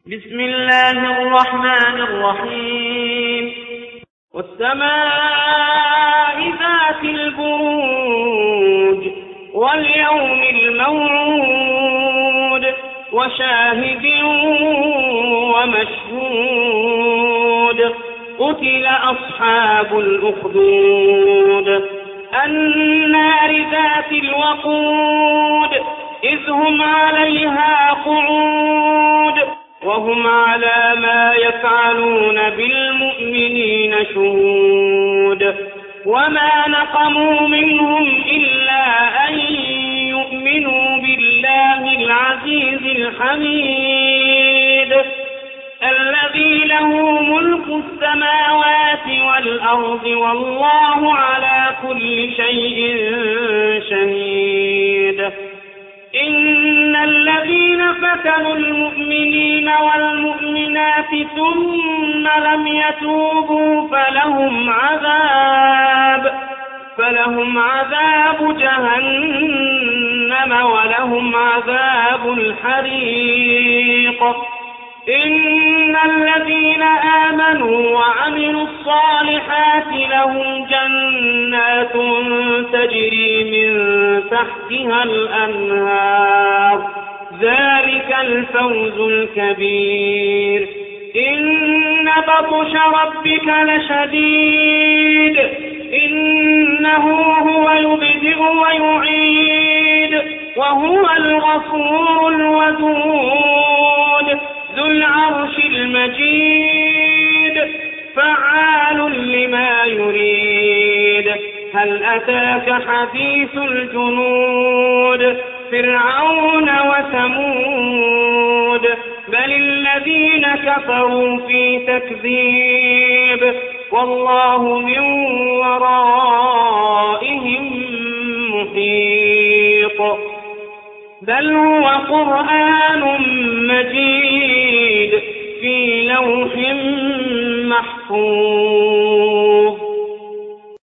بسم الله الرحمن الرحيم. والسماء ذات البروج واليوم الموعود وشاهد ومشهود. قتل أصحاب الأخدود النار ذات الوقود إذ هم عليها قعود وهم على ما يفعلون بالمؤمنين شهود. وما نقموا منهم إلا أن يؤمنوا بالله العزيز الحميد الذي له ملك السماوات والأرض والله على كل شيء شهيد. إن الذين فتنوا المؤمنين والمؤمنات ثم لم يتوبوا فلهم عذاب جهنم ولهم عذاب الحريق. إن الذين آمنوا وعملوا الصالحات لهم جنات تجري من تحتها الأنهار ذلك الفوز الكبير. إن بطش ربك لشديد إنه هو يبدئ ويعيد وهو الغفور الودود ذو العرش المجيد فعال لما يريد. هل أتاك حديث الجنود فرعون وثمود بل الذين كفروا في تكذيب والله من ورائهم محيط. بل هو قرآن مجيد في لوح محفوظ.